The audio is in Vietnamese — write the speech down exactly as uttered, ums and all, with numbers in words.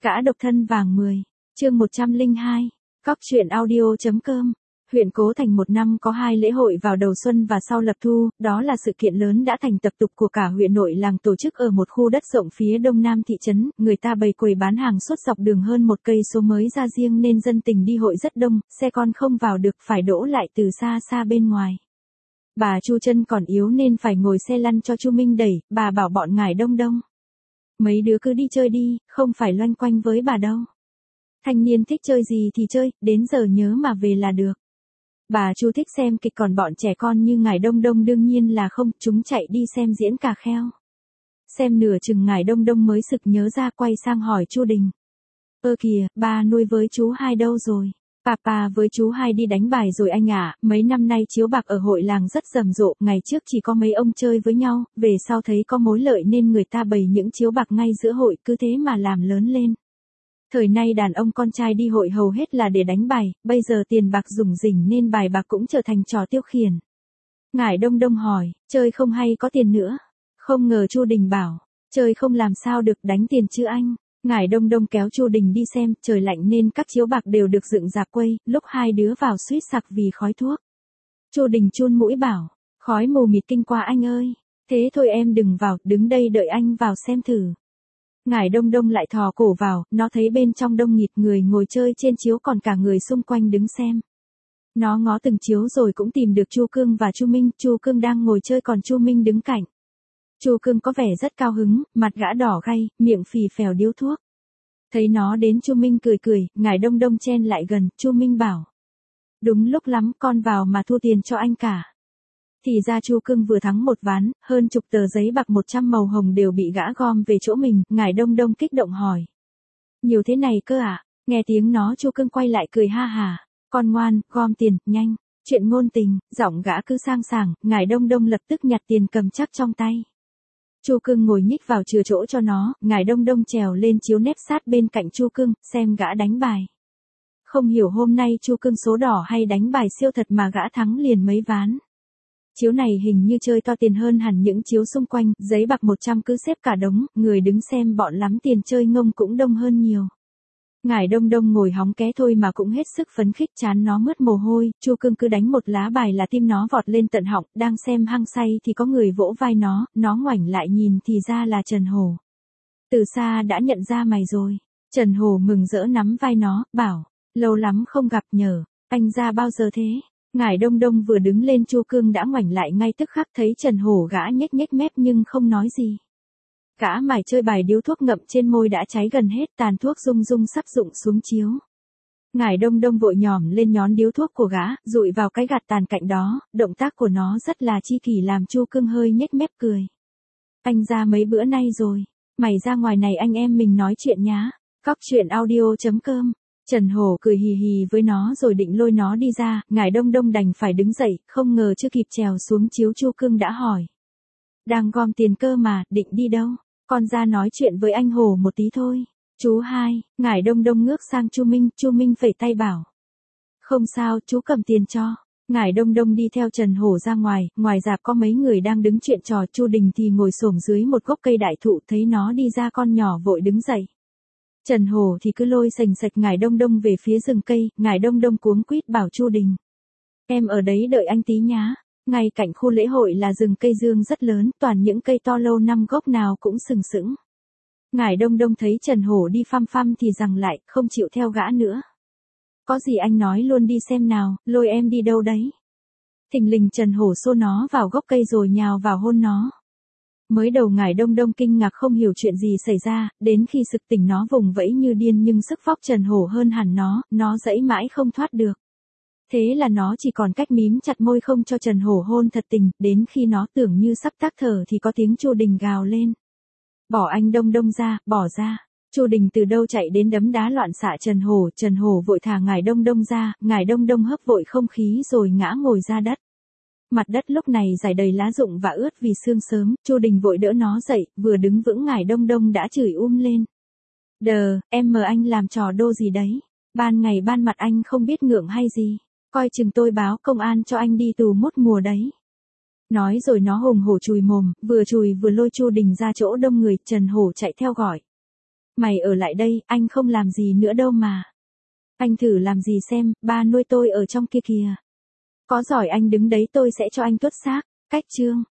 Gã độc thân vàng mười, chương một trăm lẻ hai, Cóc truyện audio.com. Huyện Cố Thành một năm có hai lễ hội vào đầu xuân và sau lập thu, đó là sự kiện lớn đã thành tập tục của cả huyện nội làng tổ chức ở một khu đất rộng phía đông nam thị trấn, người ta bày quầy bán hàng suốt dọc đường hơn một cây số mới ra riêng nên dân tình đi hội rất đông, xe con không vào được phải đỗ lại từ xa xa bên ngoài. Bà Chu chân còn yếu nên phải ngồi xe lăn cho Chu Minh đẩy, bà bảo bọn ngải đông đông. Mấy đứa cứ đi chơi đi, không phải loanh quanh với bà đâu. Thanh niên thích chơi gì thì chơi, đến giờ nhớ mà về là được. Bà Chu thích xem kịch còn bọn trẻ con như ngải đông đông đương nhiên là không, chúng chạy đi xem diễn cà kheo. Xem nửa chừng ngải đông đông mới sực nhớ ra quay sang hỏi Chu Đình. Ơ kìa, ba nuôi với chú hai đâu rồi? Papa với chú hai đi đánh bài rồi anh ạ, mấy năm nay chiếu bạc ở hội làng rất rầm rộ, ngày trước chỉ có mấy ông chơi với nhau, về sau thấy có mối lợi nên người ta bày những chiếu bạc ngay giữa hội, cứ thế mà làm lớn lên. Thời nay đàn ông con trai đi hội hầu hết là để đánh bài, bây giờ tiền bạc rủng rỉnh nên bài bạc cũng trở thành trò tiêu khiển. Ngải đông đông hỏi, chơi không hay có tiền nữa? Không ngờ Chu Đình bảo, chơi không làm sao được đánh tiền chứ anh. Ngải đông đông kéo Chu Đình đi xem, trời lạnh nên các chiếu bạc đều được dựng rạp quay, lúc hai đứa vào suýt sặc vì khói thuốc. Chu Đình chun mũi bảo, khói mù mịt kinh quá anh ơi, thế thôi em đừng vào, đứng đây đợi anh vào xem thử. Ngải đông đông lại thò cổ vào, nó thấy bên trong đông nghịt người ngồi chơi trên chiếu còn cả người xung quanh đứng xem. Nó ngó từng chiếu rồi cũng tìm được Chu Cương và Chu Minh, Chu Cương đang ngồi chơi còn Chu Minh đứng cạnh. Chu Cương có vẻ rất cao hứng, mặt gã đỏ gay, miệng phì phèo điếu thuốc. Thấy nó đến Chu Minh cười cười, ngải đông đông chen lại gần, Chu Minh bảo. Đúng lúc lắm, con vào mà thu tiền cho anh cả. Thì ra Chu Cương vừa thắng một ván, hơn chục tờ giấy bạc một trăm màu hồng đều bị gã gom về chỗ mình, ngải đông đông kích động hỏi. Nhiều thế này cơ à? Nghe tiếng nó Chu Cương quay lại cười ha hà. Con ngoan, gom tiền, nhanh. Chuyện ngôn tình, giọng gã cứ sang sảng, ngải đông đông lập tức nhặt tiền cầm chắc trong tay. Chu Cương ngồi nhích vào chừa chỗ cho nó, ngải đông đông trèo lên chiếu nép sát bên cạnh Chu Cương, xem gã đánh bài. Không hiểu hôm nay Chu Cương số đỏ hay đánh bài siêu thật mà gã thắng liền mấy ván. Chiếu này hình như chơi to tiền hơn hẳn những chiếu xung quanh, giấy bạc một trăm cứ xếp cả đống, người đứng xem bọn lắm tiền chơi ngông cũng đông hơn nhiều. Ngải đông đông ngồi hóng ké thôi mà cũng hết sức phấn khích, chán nó mướt mồ hôi, Chu Cương cứ đánh một lá bài là tim nó vọt lên tận họng, đang xem hăng say thì có người vỗ vai nó, nó ngoảnh lại nhìn thì ra là Trần Hổ. Từ xa đã nhận ra mày rồi. Trần Hổ mừng rỡ nắm vai nó, bảo, lâu lắm không gặp nhờ, anh ra bao giờ thế? Ngải đông đông vừa đứng lên Chu Cương đã ngoảnh lại ngay tức khắc thấy Trần Hổ gã nhếch nhếch mép nhưng không nói gì. Gã mải chơi bài điếu thuốc ngậm trên môi đã cháy gần hết, tàn thuốc rung rung sắp rụng xuống chiếu. Ngải đông đông vội nhòm lên nhón điếu thuốc của gã, dụi vào cái gạt tàn cạnh đó, động tác của nó rất là chi kỷ làm Chu Cương hơi nhếch mép cười. Anh ra mấy bữa nay rồi, mày ra ngoài này anh em mình nói chuyện nhá. Cóc truyện audio.com. Trần Hổ cười hì hì với nó rồi định lôi nó đi ra, ngải đông đông đành phải đứng dậy, không ngờ chưa kịp trèo xuống chiếu Chu Cương đã hỏi. Đang gom tiền cơ mà, định đi đâu? Con ra nói chuyện với anh Hổ một tí thôi. Chú hai, ngải đông đông ngước sang Chu Minh, Chu Minh phẩy tay bảo. Không sao, chú cầm tiền cho. Ngải đông đông đi theo Trần Hổ ra ngoài, ngoài rạp có mấy người đang đứng chuyện trò, Chu Đình thì ngồi xổm dưới một gốc cây đại thụ, thấy nó đi ra con nhỏ vội đứng dậy. Trần Hổ thì cứ lôi sành sạch ngải đông đông về phía rừng cây, ngải đông đông cuống quýt bảo Chu Đình. Em ở đấy đợi anh tí nhá. Ngay cạnh khu lễ hội là rừng cây dương rất lớn, toàn những cây to lâu năm gốc nào cũng sừng sững. Ngải đông đông thấy Trần Hổ đi phăm phăm thì giằng lại, không chịu theo gã nữa. Có gì anh nói luôn đi xem nào, lôi em đi đâu đấy. Thình lình Trần Hổ xô nó vào gốc cây rồi nhào vào hôn nó. Mới đầu ngải đông đông kinh ngạc không hiểu chuyện gì xảy ra, đến khi sực tỉnh nó vùng vẫy như điên nhưng sức vóc Trần Hổ hơn hẳn nó, nó dãy mãi không thoát được. Thế là nó chỉ còn cách mím chặt môi không cho Trần Hổ hôn thật tình, đến khi nó tưởng như sắp tắc thở thì có tiếng Chu Đình gào lên. Bỏ anh đông đông ra, bỏ ra. Chu Đình từ đâu chạy đến đấm đá loạn xạ Trần Hổ, Trần Hổ vội thả ngải đông đông ra, ngải đông đông hấp vội không khí rồi ngã ngồi ra đất. Mặt đất lúc này rải đầy lá rụng và ướt vì sương sớm, Chu Đình vội đỡ nó dậy, vừa đứng vững ngải đông đông đã chửi um lên. Đờ, em mờ anh làm trò đô gì đấy? Ban ngày ban mặt anh không biết ngượng hay gì? Coi chừng tôi báo công an cho anh đi tù mốt mùa đấy. Nói rồi nó hùng hổ chùi mồm, vừa chùi vừa lôi Chu Đình ra chỗ đông người, Trần Hổ chạy theo gọi. Mày ở lại đây, anh không làm gì nữa đâu mà. Anh thử làm gì xem, ba nuôi tôi ở trong kia kìa. Có giỏi anh đứng đấy tôi sẽ cho anh tuốt xác. Cách chương.